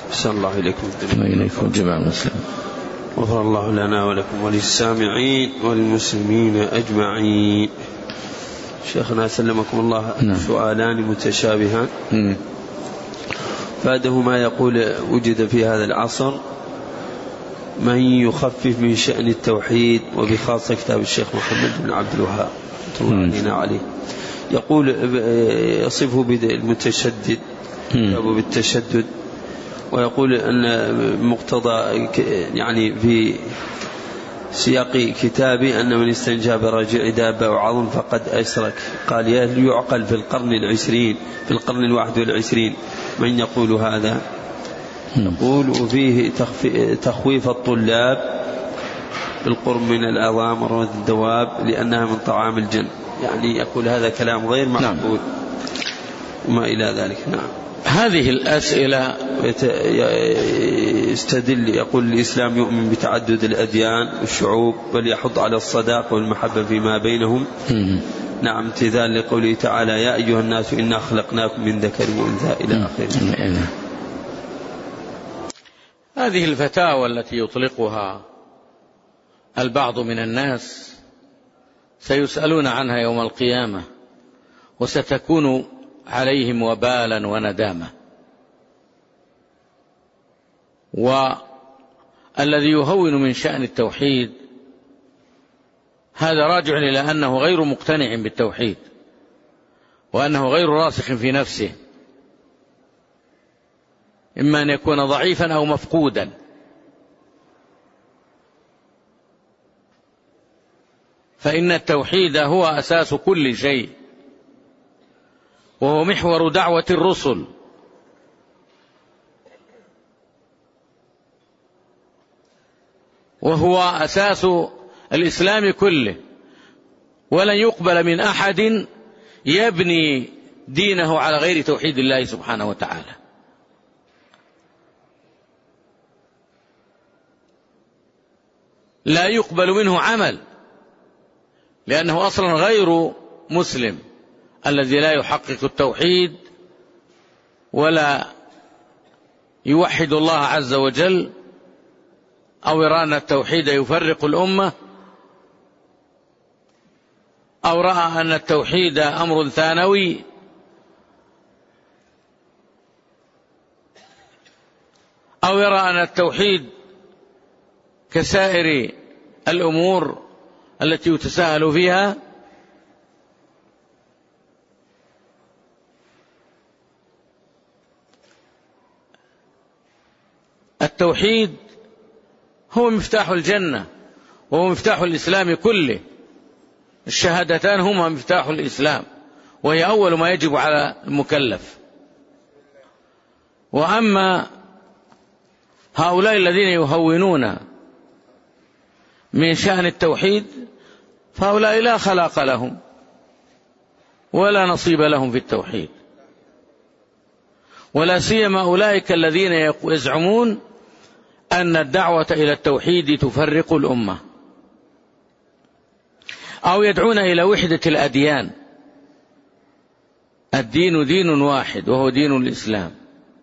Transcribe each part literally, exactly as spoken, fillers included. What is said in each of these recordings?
أحسن الله إليكم وإليكم جميعا المسلمين. غفر الله لنا ولكم وللسامعين والمسلمين أجمعين. شيخنا سلمكم الله. نعم. سؤالان متشابهان. م. بعده ما يقول وجد في هذا العصر من يخفف من شأن التوحيد وبخاصة كتاب الشيخ محمد بن عبد الوهاب الله عليه، يقول يصفه بالمتشدد أو بالتشدد، ويقول أن مقتضى يعني في سياق كتابي أن من استنجاب رجع دابة أو عظم فقد أشرك. قال يعقل في القرن العشرين في القرن الواحد والعشرين من يقول هذا؟ يقول وفيه تخويف الطلاب بالقرب من الأوامر والدواب لأنها من طعام الجن، يعني يقول هذا كلام غير معقول. نعم. وما إلى ذلك. نعم. هذه الأسئلة يستدل يقول الإسلام يؤمن بتعدد الأديان والشعوب بل يحض على الصداقة والمحبة فيما بينهم. نعم. امتثال لقوله تعالى يا أيها الناس إنا خلقناكم من ذكر وأنثى إلى آخره. هذه الفتاوى التي يطلقها البعض من الناس سيسألون عنها يوم القيامة وستكون عليهم وبالا وندامة. والذي يهون من شأن التوحيد هذا راجع إلى أنه غير مقتنع بالتوحيد وأنه غير راسخ في نفسه، إما أن يكون ضعيفا أو مفقودا. فإن التوحيد هو أساس كل شيء، وهو محور دعوة الرسل، وهو أساس الإسلام كله، ولن يقبل من أحد يبني دينه على غير توحيد الله سبحانه وتعالى. لا يقبل منه عمل لأنه أصلا غير مسلم، الذي لا يحقق التوحيد ولا يوحد الله عز وجل، أو يرى أن التوحيد يفرق الأمة، أو رأى أن التوحيد أمر ثانوي، أو يرى أن التوحيد كسائر الأمور التي يتساهل فيها. التوحيد هو مفتاح الجنة وهو مفتاح الإسلام كله. الشهادتان هما مفتاح الإسلام، وهي أول ما يجب على المكلف. وأما هؤلاء الذين يهونون من شأن التوحيد فهؤلاء لا خلاق لهم ولا نصيب لهم في التوحيد، ولا سيما أولئك الذين يزعمون أن الدعوة إلى التوحيد تفرق الأمة، أو يدعون إلى وحدة الأديان. الدين دين واحد وهو دين الإسلام،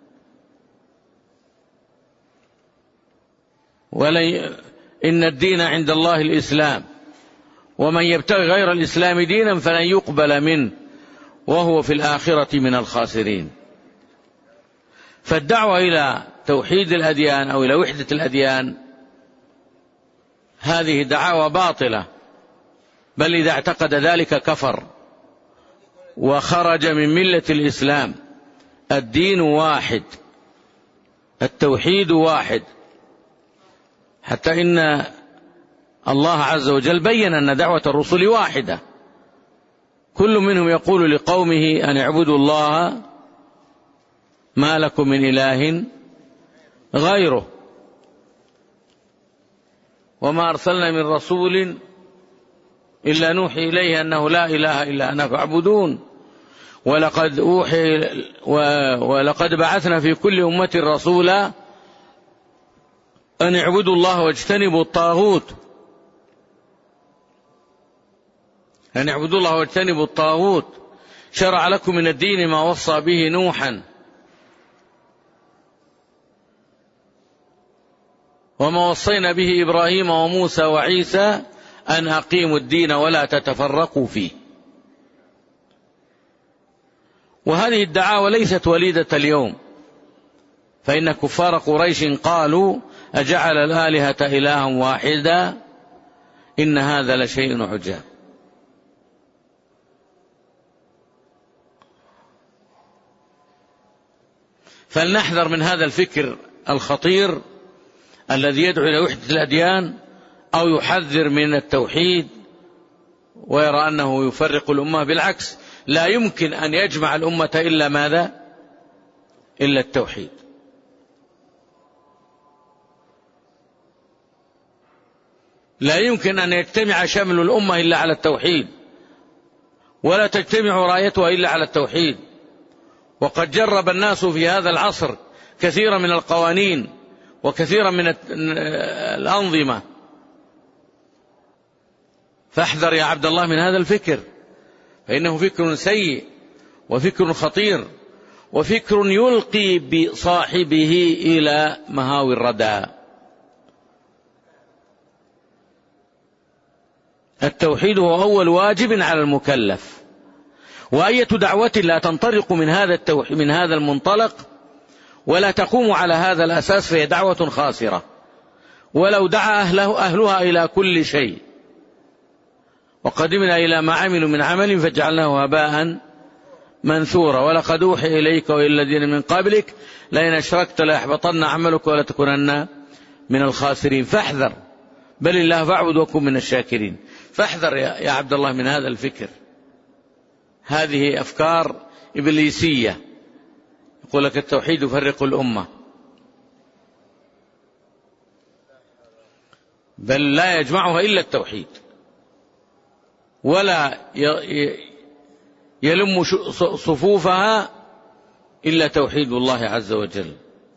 ولن إن الدين عند الله الإسلام، ومن يبتغي غير الإسلام دينا فلن يقبل منه وهو في الآخرة من الخاسرين. فالدعوة إلى توحيد الأديان أو إلى وحدة الأديان هذه دعاوى باطلة، بل إذا اعتقد ذلك كفر وخرج من ملة الإسلام. الدين واحد، التوحيد واحد، حتى إن الله عز وجل بين أن دعوة الرسل واحدة، كل منهم يقول لقومه أن اعبدوا الله ما لكم من إله غيره، وما أرسلنا من رسول إلا نوحي إليه أنه لا إله إلا أنا فاعبدون، ولقد أوحي ولقد بعثنا في كل أمة رسولا أن اعبدوا الله واجتنبوا الطاغوت أن اعبدوا الله واجتنبوا الطاغوت شرع لكم من الدين ما وصى به نوحا وما وصينا به إبراهيم وموسى وعيسى أن أقيموا الدين ولا تتفرقوا فيه. وهذه الدعاوى ليست وليدة اليوم، فإن كفار قريش قالوا أجعل الآلهة إلها واحدا إن هذا لشيء عجاب. فلنحذر من هذا الفكر الخطير الذي يدعو إلى وحدة الأديان أو يحذر من التوحيد ويرى أنه يفرق الأمة. بالعكس، لا يمكن أن يجمع الأمة إلا ماذا؟ إلا التوحيد. لا يمكن أن يجتمع شمل الأمة إلا على التوحيد، ولا تجتمع رايتها إلا على التوحيد. وقد جرب الناس في هذا العصر كثيرا من القوانين وكثيرا من الأنظمة، فاحذر يا عبد الله من هذا الفكر، فإنه فكر سيء وفكر خطير وفكر يلقي بصاحبه إلى مهاوي الردى. التوحيد هو أول واجب على المكلف، وأية دعوة لا تنطلق من هذا التوحيد من هذا المنطلق ولا تقوم على هذا الأساس فهي دعوة خاسرة، ولو دعا أهله أهلها إلى كل شيء. وقدمنا إلى ما عملوا من عمل فجعلناه هباء منثورا، ولقد أوحي إليك وإلى الذين من قبلك لئن أشركت ليحبطن عملك ولتكونن من الخاسرين. فاحذر، بل الله فاعبد وكن من الشاكرين. فاحذر يا عبد الله من هذا الفكر. هذه أفكار إبليسية، يقول لك التوحيد يفرق الأمة، بل لا يجمعها إلا التوحيد، ولا يلم صفوفها إلا توحيد الله عز وجل.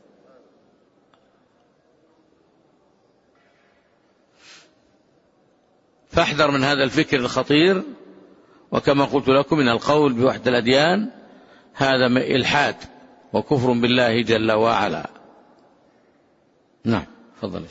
فاحذر من هذا الفكر الخطير. وكما قلت لكم من القول بوحدة الأديان هذا إلحاد وكفر بالله جل وعلا. نعم، تفضل.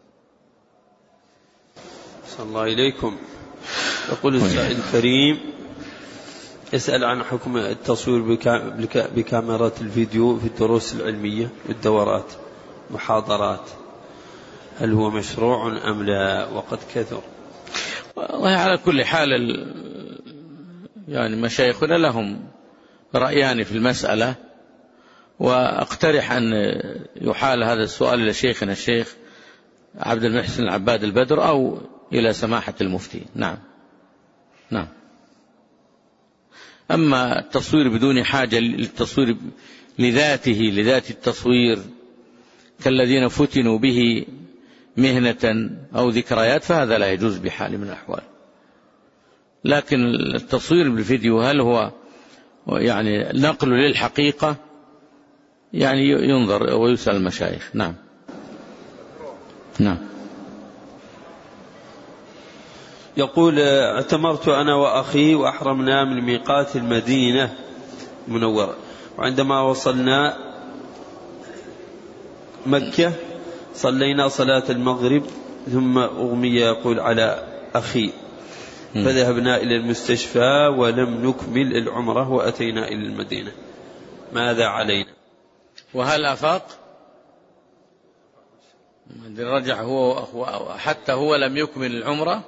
صلى الله إليكم. يقول السائل الكريم يسأل عن حكم التصوير بكاميرات الفيديو في الدروس العلمية والدورات محاضرات، هل هو مشروع أم لا وقد كثر؟ والله على كل حال يعني مشايخنا لهم رأيان في المسألة، وأقترح أن يحال هذا السؤال إلى شيخنا الشيخ عبد المحسن العباد البدر أو إلى سماحة المفتي. نعم نعم. أما التصوير بدون حاجة للتصوير لذاته لذات التصوير كالذين فتنوا به مهنة أو ذكريات فهذا لا يجوز بحال من الأحوال. لكن التصوير بالفيديو هل هو يعني نقل للحقيقة؟ يعني ينظر ويسأل المشايخ. نعم نعم. يقول اعتمرت أنا وأخي وأحرمنا من ميقات المدينة المنورة، وعندما وصلنا مكة صلينا صلاة المغرب ثم أغمي يقول على أخي، فذهبنا إلى المستشفى ولم نكمل العمرة وأتينا إلى المدينة، ماذا علينا؟ وهل أفاق؟ رجع هو حتى هو لم يكمل العمرة؟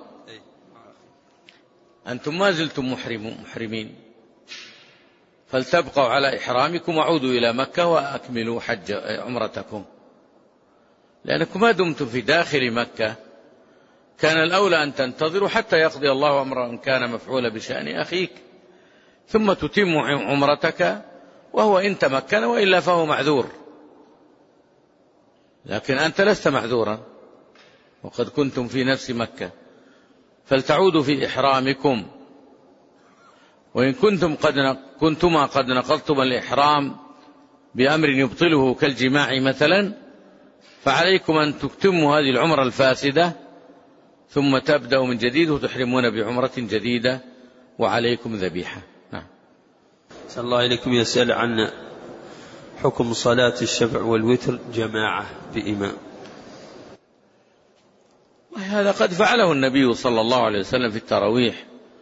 أنتم ما زلتم محرمين، فلتبقوا على إحرامكم وعودوا إلى مكة وأكملوا حج عمرتكم، لأنكم ما دمتم في داخل مكة كان الأولى أن تنتظروا حتى يقضي الله أمرا إن كان مفعولا بشأن أخيك، ثم تتم عمرتك وهو إن تمكن، وإلا فهو معذور. لكن أنت لست معذورا وقد كنتم في نفس مكة، فلتعودوا في إحرامكم. وإن كنتم قد كنتما قد نقضتم الإحرام بأمر يبطله كالجماع مثلا، فعليكم أن تتموا هذه العمرة الفاسدة ثم تبدأوا من جديد وتحرمون بعمرة جديدة وعليكم ذبيحة. نعم. صلى الله عليكم. يسأل عن حكم صلاة الشفع والوتر جماعة بإمام. هذا قد فعله النبي صلى الله عليه وسلم في التراويح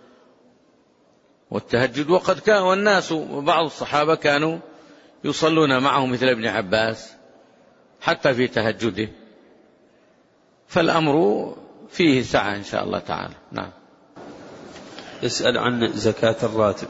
والتهجد، وقد كان والناس بعض الصحابة كانوا يصلون معه مثل ابن عباس حتى في تهجده، فالأمر فيه سعة إن شاء الله تعالى. نعم. يسأل عن زكاة الراتب.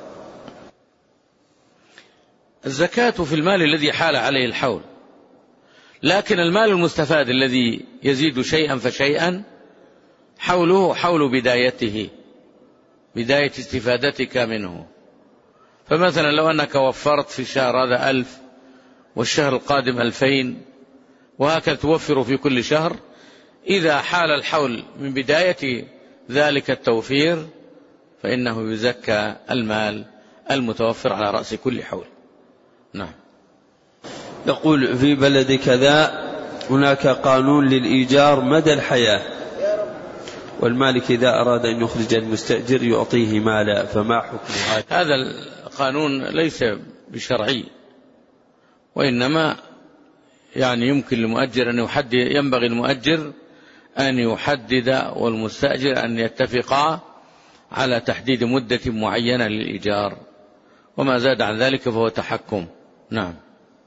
الزكاة في المال الذي حال عليه الحول، لكن المال المستفاد الذي يزيد شيئا فشيئا حوله حول بدايته، بداية استفادتك منه. فمثلا لو أنك وفرت في الشهر هذا ألف والشهر القادم ألفين وهكذا توفر في كل شهر، إذا حال الحول من بداية ذلك التوفير فإنه يزكى المال المتوفر على رأس كل حول. نعم. يقول في بلد كذا هناك قانون للإيجار مدى الحياة، والمالك إذا أراد أن يخرج المستأجر يعطيه مالا، فما حكم هذا؟ هذا القانون ليس بشرعي، وإنما يعني يمكن للمؤجر أن يحدد، ينبغي المؤجر أن يحدد والمستأجر أن يتفقا على تحديد مدة معينة للإيجار، وما زاد عن ذلك فهو تحكم. نعم.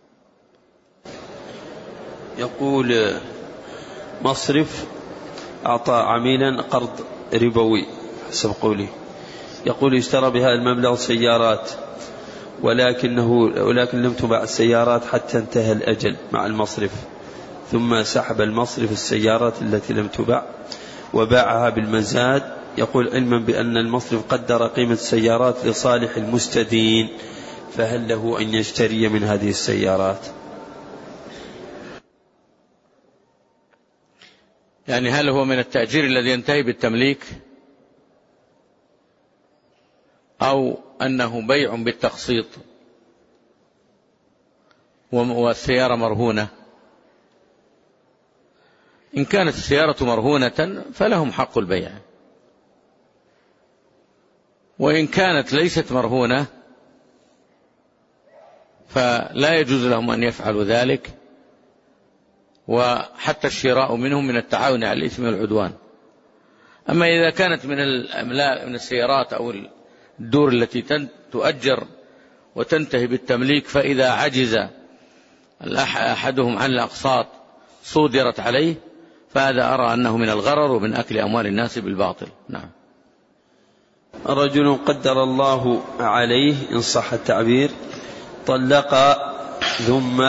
يقول مصرف أعطى عميلا قرض ربوي حسب قوله، يقول اشترى بهذا المبلغ سيارات ولكنه ولكن لم تباع السيارات حتى انتهى الأجل مع المصرف، ثم سحب المصرف السيارات التي لم تباع وباعها بالمزاد. يقول علما بأن المصرف قدر قيمة السيارات لصالح المستدين، فهل له أن يشتري من هذه السيارات؟ يعني هل هو من التأجير الذي ينتهي بالتمليك، أو أنه بيع بالتقسيط والسيارة مرهونة؟ إن كانت السيارة مرهونة فلهم حق البيع، وإن كانت ليست مرهونة فلا يجوز لهم أن يفعلوا ذلك، وحتى الشراء منهم من التعاون على الإثم والعدوان. أما إذا كانت من الأملاك من السيارات أو الدور التي تؤجر وتنتهي بالتمليك، فإذا عجز أحدهم عن الأقساط صودرت عليه، فهذا أرى أنه من الغرر ومن أكل أموال الناس بالباطل. نعم. رجل قدر الله عليه إن صح التعبير طلق، ثم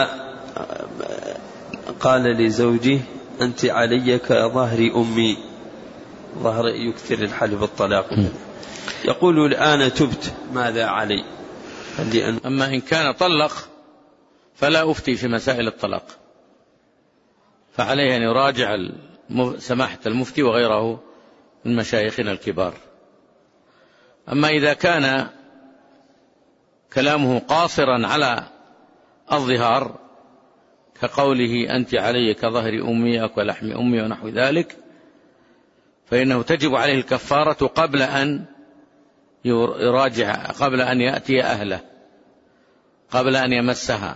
قال لزوجه أنت علي كظهر أمي، ظهر يكثر الحلف بالطلاق، يقول الآن تبت ماذا علي؟ أن... أما إن كان طلق فلا أفتي في مسائل الطلاق، فعليه أن يراجع سماحة المفتي وغيره من مشايخنا الكبار. أما إذا كان كلامه قاصرا على الظهار كقوله أنت علي كظهر أمي أو كلحم أمي ونحو ذلك، فإنه تجب عليه الكفارة قبل أن يراجع، قبل أن يأتي أهله، قبل أن يمسها.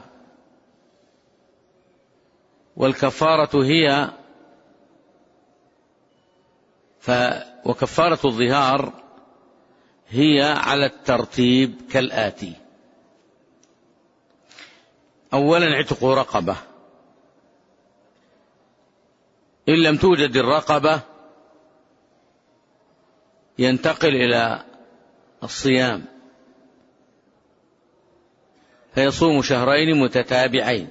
والكفارة هي ف وكفارة الظهار هي على الترتيب كالآتي: أولا عتق رقبة، إن لم توجد الرقبة ينتقل إلى الصيام، فيصوم شهرين متتابعين.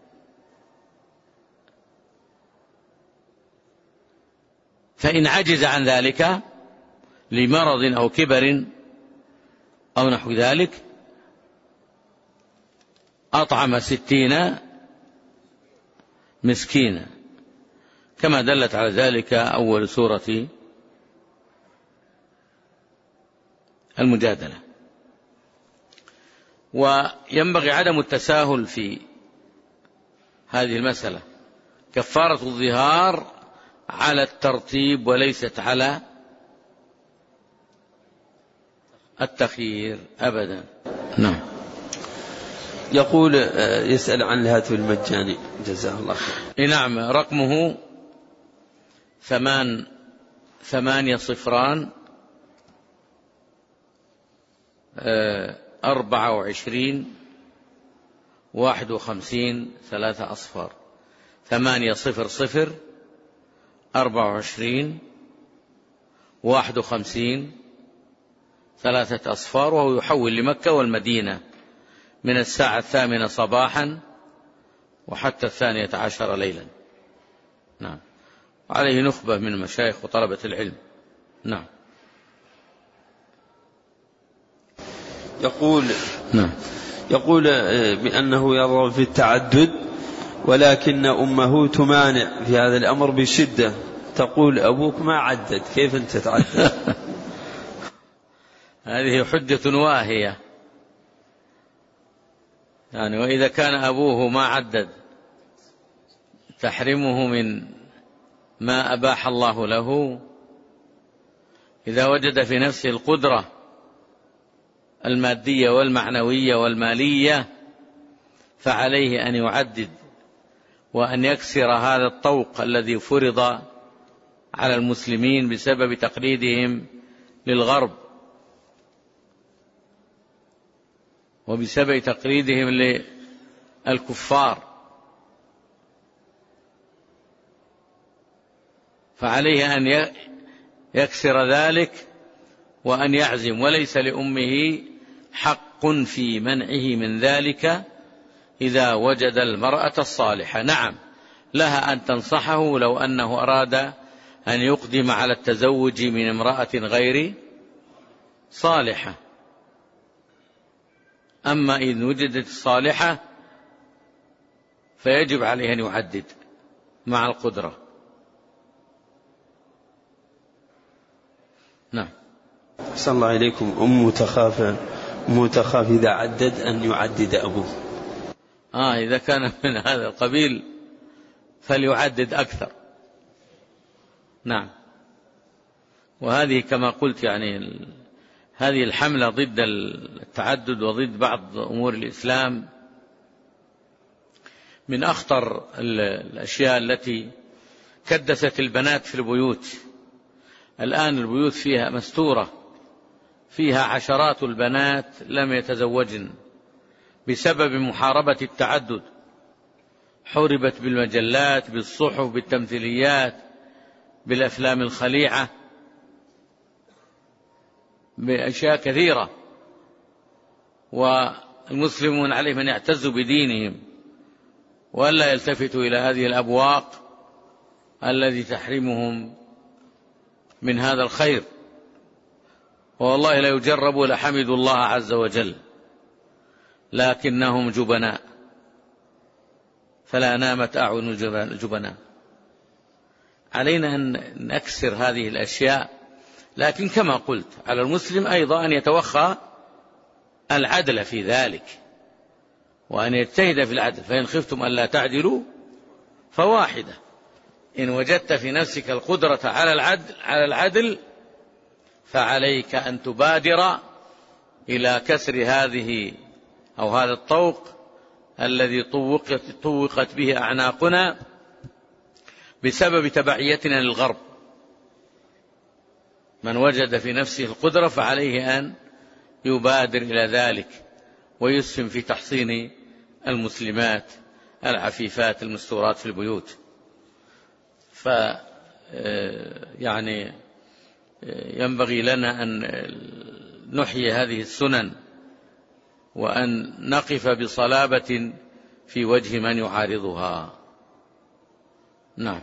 فإن عجز عن ذلك لمرض أو كبر أو نحو ذلك أطعم ستين مسكينا، كما دلت على ذلك أول سورة المجادلة. وينبغي عدم التساهل في هذه المسألة، كفارة الظهار على الترتيب وليست على التخيير أبدا. نعم. يقول يسأل عن الهاتف المجاني جزاه الله خير. نعم، رقمه ثمان ثمانية صفران أربعة وعشرين واحد وخمسين ثلاثة أصفار. ثمانية صفر صفر أربعة وعشرين واحد وخمسين ثلاثة أصفار، وهو يحول لمكة والمدينة من الساعة الثامنة صباحا وحتى الثانية عشر ليلا. نعم. عليه نخبة من المشايخ وطلبة العلم. نعم. يقول نعم. يقول بأنه يرغب في التعدد، ولكن أمه تمانع في هذا الأمر بشدة، تقول أبوك ما عدد، كيف أنت تعدد؟ هذه حجة واهية، يعني وإذا كان أبوه ما عدد تحرمه من ما أباح الله له، إذا وجد في نفسه القدرة المادية والمعنوية والمالية فعليه أن يعدد وأن يكسر هذا الطوق الذي فرض على المسلمين بسبب تقليدهم للغرب وبسبب تقليدهم للكفار، فعليه أن يكسر ذلك وأن يعزم، وليس لأمه حق في منعه من ذلك إذا وجد المرأة الصالحة. نعم، لها أن تنصحه لو أنه أراد أن يقدم على التزوج من امرأة غير صالحة، أما إن وجدت الصالحة فيجب عليه أن يعدد مع القدرة. نعم. أحسن الله إليكم. أم تخاف أم تخاف إذا عدد أن يعدد أبوه. آه إذا كان من هذا القبيل فليعدد أكثر. نعم. وهذه كما قلت يعني هذه الحملة ضد التعدد وضد بعض أمور الإسلام من أخطر الأشياء التي كدست البنات في البيوت. الآن البيوت فيها مستورة، فيها عشرات البنات لم يتزوجن بسبب محاربة التعدد، حوربت بالمجلات، بالصحف، بالتمثيليات، بالأفلام الخليعة، بأشياء كثيرة، والمسلمون عليهم أن يعتزوا بدينهم ولا يلتفتوا إلى هذه الأبواق التي تحرمهم من هذا الخير. والله لا يجربوا لحمدوا الله عز وجل، لكنهم جبناء فلا نامت أعين الجبناء. علينا أن نكسر هذه الأشياء، لكن كما قلت على المسلم أيضا أن يتوخى العدل في ذلك وأن يجتهد في العدل، فإن خفتم ألا تعدلوا فواحدة. إن وجدت في نفسك القدرة على العدل, على العدل فعليك أن تبادر إلى كسر هذه أو هذا الطوق الذي طوقت, طوقت به أعناقنا بسبب تبعيتنا للغرب. من وجد في نفسه القدرة فعليه أن يبادر إلى ذلك ويسهم في تحصين المسلمات العفيفات المستورات في البيوت. ف يعني ينبغي لنا أن نحيي هذه السنن وأن نقف بصلابة في وجه من يعارضها. نعم.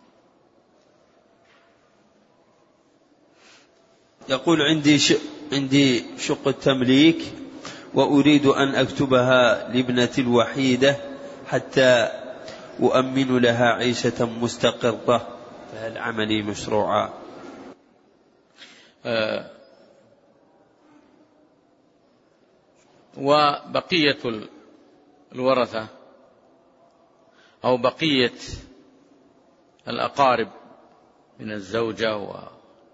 يقول عندي ش... عندي شقة تمليك وأريد أن أكتبها لابنتي الوحيدة حتى أؤمن لها عيشة مستقرة، فهل عملي مشروعا؟ آه وبقية الورثة أو بقية الأقارب من الزوجة ومن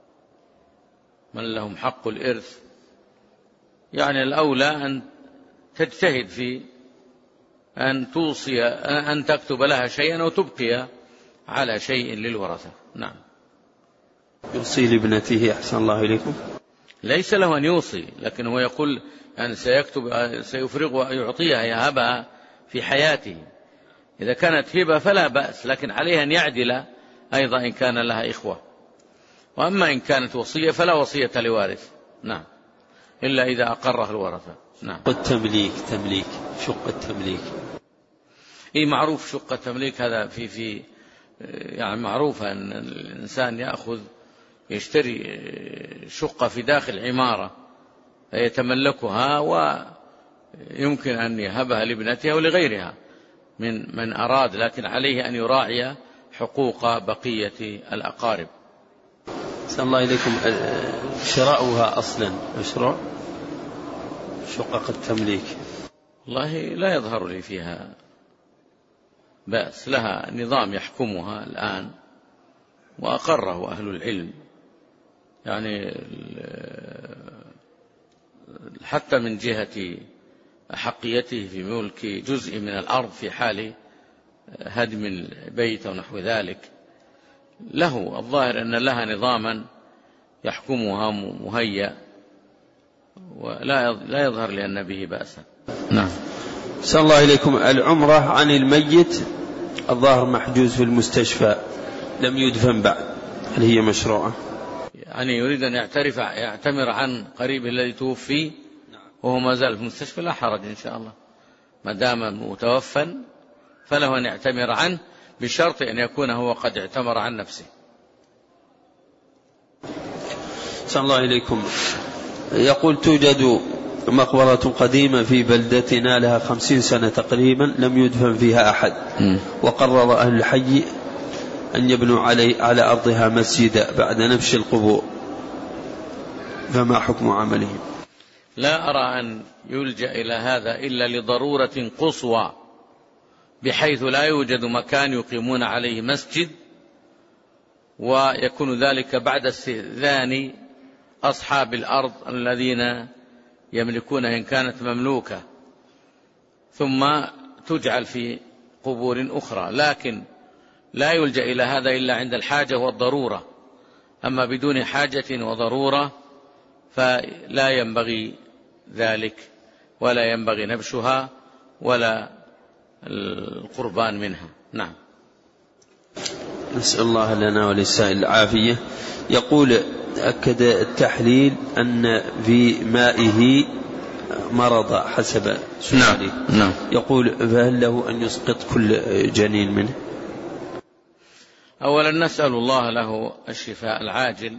لهم حق الإرث، يعني الأولى أن تجتهد في أن توصي أن تكتب لها شيئا وتبقي على شيء للورثة. نعم. يوصي لابنته أحسن الله إليكم؟ ليس له أن يوصي، لكن هو يقول يعني سيكتب سيفرغ يعطيها يهبها في حياته. إذا كانت هبة فلا بأس، لكن عليه أن يعدل أيضا إن كان لها إخوة. وأما إن كانت وصية فلا وصية لوارث، نعم، إلا إذا أقره الورثة. نعم. التمليك تمليك شق التمليك، إيه معروف شق التمليك هذا في في يعني معروف أن الإنسان يأخذ يشتري شقة في داخل عمارة يتملكها، ويمكن أن يهبها لابنتها ولغيرها من من أراد، لكن عليه أن يراعي حقوق بقية الأقارب. أحسن الله إليكم. شراؤها أصلا مشروع شقق التمليك؟ والله لا يظهر لي فيها بأس، لها نظام يحكمها الآن وأقره أهل العلم، يعني حتى من جهة أحقيته في ملك جزء من الأرض في حال هدم البيت أو نحو ذلك، له الظاهر أن لها نظاما يحكمها مهيأ، ولا لا يظهر لأن به بأسا. نعم. صلى الله إليكم. العمرة عن الميت الظاهر محجوز في المستشفى لم يدفن بعد، هل هي مشروعة؟ يعني يريد أن يعترف يعتمر عن قريب الذي توفي وهو ما زال في المستشفى، لا حرج إن شاء الله، ما دام متوفى فله أن يعتمر عنه، بشرط أن يكون هو قد اعتمر عن نفسه. صلى الله إليكم. يقول توجد مقبرة قديمة في بلدتنا لها خمسين سنة تقريبا لم يدفن فيها أحد، وقرر أهل الحي أن يبنوا علي على أرضها مسجدا بعد نبش القبور، فما حكم عملهم؟ لا أرى أن يلجأ إلى هذا إلا لضرورة قصوى، بحيث لا يوجد مكان يقيمون عليه مسجد، ويكون ذلك بعد استئذان أصحاب الأرض الذين يملكونها إن كانت مملوكة، ثم تجعل في قبور أخرى، لكن لا يلجأ إلى هذا إلا عند الحاجة والضرورة، أما بدون حاجة وضرورة فلا ينبغي ذلك، ولا ينبغي نبشها ولا القربان منها. نعم. نسأل الله لنا وللسائل العافية. يقول أكد التحليل أن في مائه مرض حسب سؤالي. نعم. نعم. يقول فهل له أن يسقط كل جنين منه؟ أولا نسأل الله له الشفاء العاجل.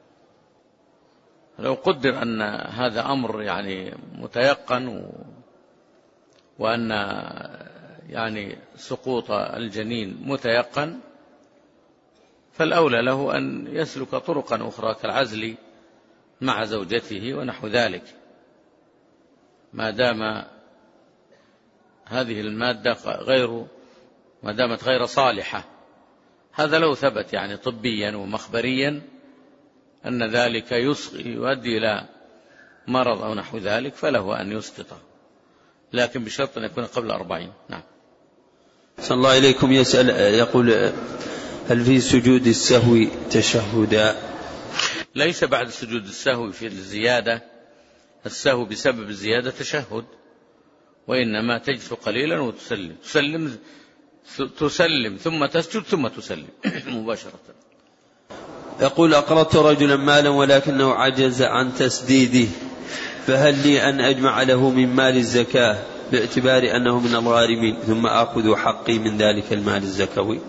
لو قدر أن هذا أمر يعني متيقن و... وأن يعني سقوط الجنين متيقن، فالأولى له أن يسلك طرقا أخرى كالعزل مع زوجته ونحو ذلك، ما دام هذه المادة غير ما دامت غير صالحة. هذا لو ثبت يعني طبيا ومخبريا أن ذلك يؤدي إلى مرض أو نحو ذلك فله أن يسقطه، لكن بشرط أن يكون قبل أربعين. نعم. صلى الله إليكم. يسأل يقول هل في سجود السهو تشهدا؟ ليس بعد سجود السهو في الزيادة السهو بسبب الزيادة تشهد، وإنما تجلس قليلا وتسلم تسلم تسلم ثم تسجد ثم تسلم مباشرة. يقول أقرضت رجلا مالا ولكنه عجز عن تسديده، فهل لي أن أجمع له من مال الزكاة باعتبار أنه من الغارمين ثم أخذ حقي من ذلك المال الزكوي؟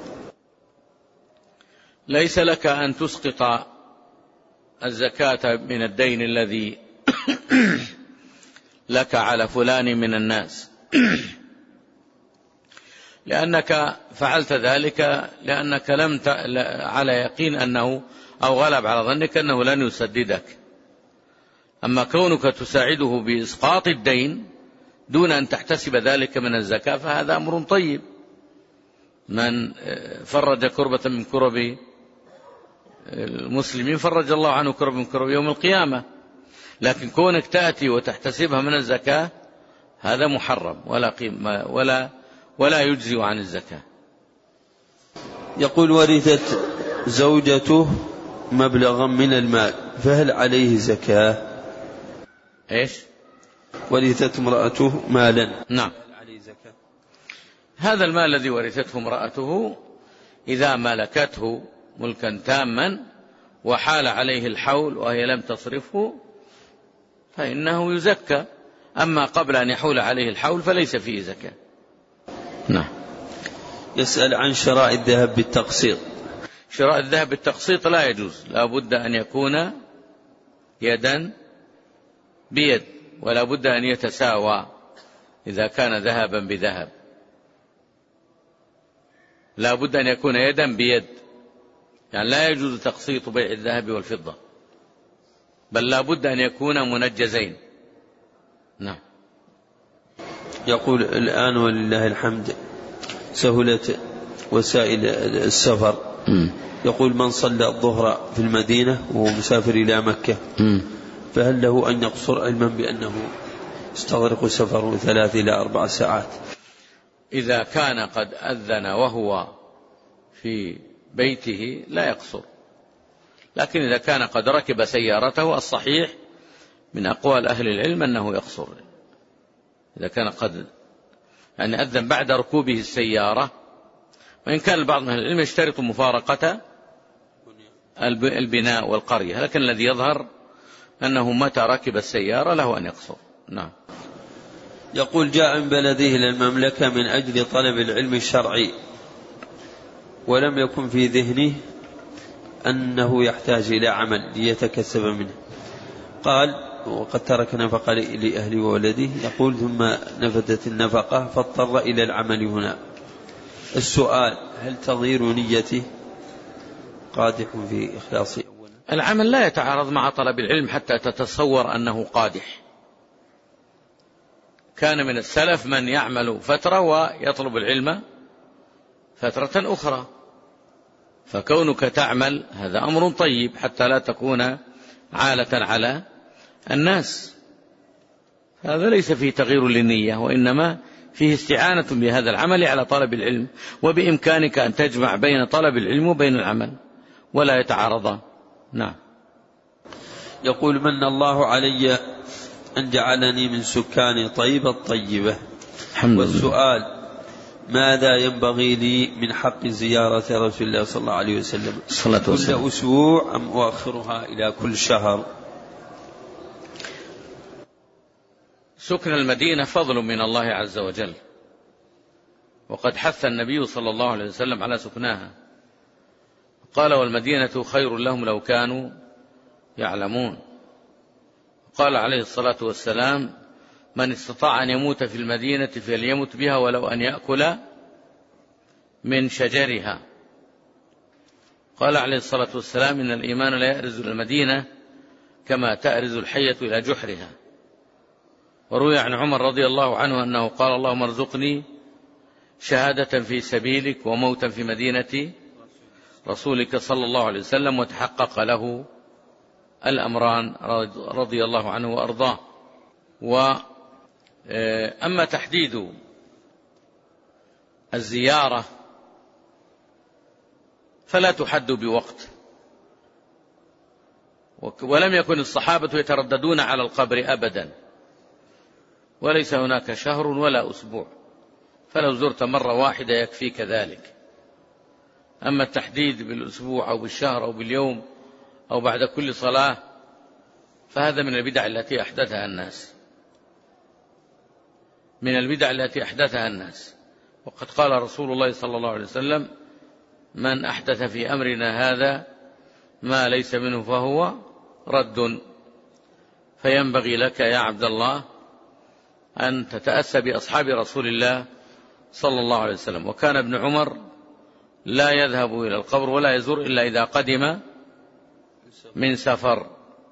ليس لك أن تسقط الزكاة من الدين الذي لك على فلان من الناس، لأنك فعلت ذلك لأنك لم على يقين أنه أو غلب على ظنك أنه لن يسددك. أما كونك تساعده بإسقاط الدين دون أن تحتسب ذلك من الزكاة فهذا أمر طيب. من فرج كربة من كرب المسلمين فرج الله عنه كرب من كرب يوم القيامة، لكن كونك تأتي وتحتسبها من الزكاة هذا محرم ولا قيمة ولا ولا يجزي عن الزكاة. يقول ورثت زوجته مبلغا من المال فهل عليه زكاة؟ إيش؟ ورثت امرأته مالا. نعم. هذا المال الذي ورثته امرأته إذا ملكته ملكا تاما وحال عليه الحول وهي لم تصرفه فإنه يزكى، أما قبل أن يحول عليه الحول فليس فيه زكاة. نعم. يسأل عن شراء الذهب بالتقسيط. شراء الذهب بالتقسيط لا يجوز، لا بد أن يكون يدا بيد، ولا بد أن يتساوى إذا كان ذهبا بذهب، لا بد أن يكون يدا بيد، يعني لا يجوز تقسيط بيع الذهب والفضة، بل لا بد أن يكون منجزين. نعم. يقول الآن ولله الحمد سهلت وسائل السفر. م. يقول من صلى الظهر في المدينة وهو مسافر إلى مكة م. فهل له أن يقصر علما بأنه يستغرق سفره ثلاث إلى أربع ساعات؟ إذا كان قد أذن وهو في بيته لا يقصر، لكن إذا كان قد ركب سيارته الصحيح من أقوال أهل العلم أنه يقصر. إذا كان قد يعني أذن بعد ركوبه السيارة، وإن كان البعض من أهل العلم يشترط مفارقة البناء والقرية، لكن الذي يظهر أنه متى ركب السيارة له أن يقصر. نعم. يقول جاء من بلده إلى المملكة من أجل طلب العلم الشرعي ولم يكن في ذهنه أنه يحتاج إلى عمل ليتكسب منه، قال وقد ترك نفقة لأهله وولده، يقول ثم نفدت النفقة فاضطر إلى العمل هنا. السؤال هل تضير نيته؟ قادح في إخلاصه. العمل لا يتعارض مع طلب العلم حتى تتصور أنه قادح. كان من السلف من يعمل فترة ويطلب العلم فترة أخرى، فكونك تعمل هذا أمر طيب حتى لا تكون عالة على الناس، هذا ليس فيه تغيير للنية، وإنما فيه استعانة بهذا العمل على طلب العلم، وبإمكانك أن تجمع بين طلب العلم وبين العمل ولا يتعارضان. نعم. يقول من الله علي أن جعلني من سكان طيبة الطيبة، والسؤال ماذا ينبغي لي من حق زيارة رسول الله صلى الله عليه وسلم كل أسبوع أم أؤخرها إلى كل شهر؟ سكن المدينة فضل من الله عز وجل، وقد حث النبي صلى الله عليه وسلم على سكناها، قال والمدينة خير لهم لو كانوا يعلمون. قال عليه الصلاة والسلام من استطاع أن يموت في المدينة فليمت بها ولو أن يأكل من شجرها. قال عليه الصلاة والسلام إن الإيمان لا يأرز المدينة كما تأرز الحية إلى جحرها. وروي عن عمر رضي الله عنه أنه قال اللهم ارزقني شهادة في سبيلك وموتا في مدينة رسولك صلى الله عليه وسلم، وتحقق له الأمران رضي الله عنه وأرضاه. وأما تحديد الزيارة فلا تحد بوقت، ولم يكن الصحابة يترددون على القبر أبدا، وليس هناك شهر ولا أسبوع، فلو زرت مرة واحدة يكفيك ذلك. أما التحديد بالأسبوع أو بالشهر أو باليوم أو بعد كل صلاة فهذا من البدع التي أحدثها الناس من البدع التي أحدثها الناس وقد قال رسول الله صلى الله عليه وسلم من أحدث في أمرنا هذا ما ليس منه فهو رد. فينبغي لك يا عبد الله أن تتأسى بأصحاب رسول الله صلى الله عليه وسلم. وكان ابن عمر لا يذهب إلى القبر ولا يزور إلا إذا قدم من سفر،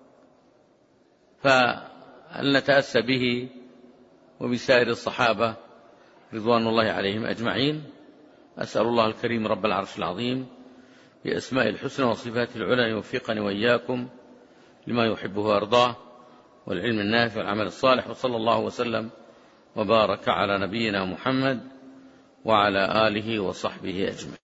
فهل نتأسى به وبسائر الصحابة رضوان الله عليهم أجمعين؟ أسأل الله الكريم رب العرش العظيم بأسماء الحسنى وصفات العلى يوفقني وإياكم لما يحبه ويرضاه والعلم النافع والعمل الصالح، وصلى الله وسلم وبارك على نبينا محمد وعلى آله وصحبه أجمعين.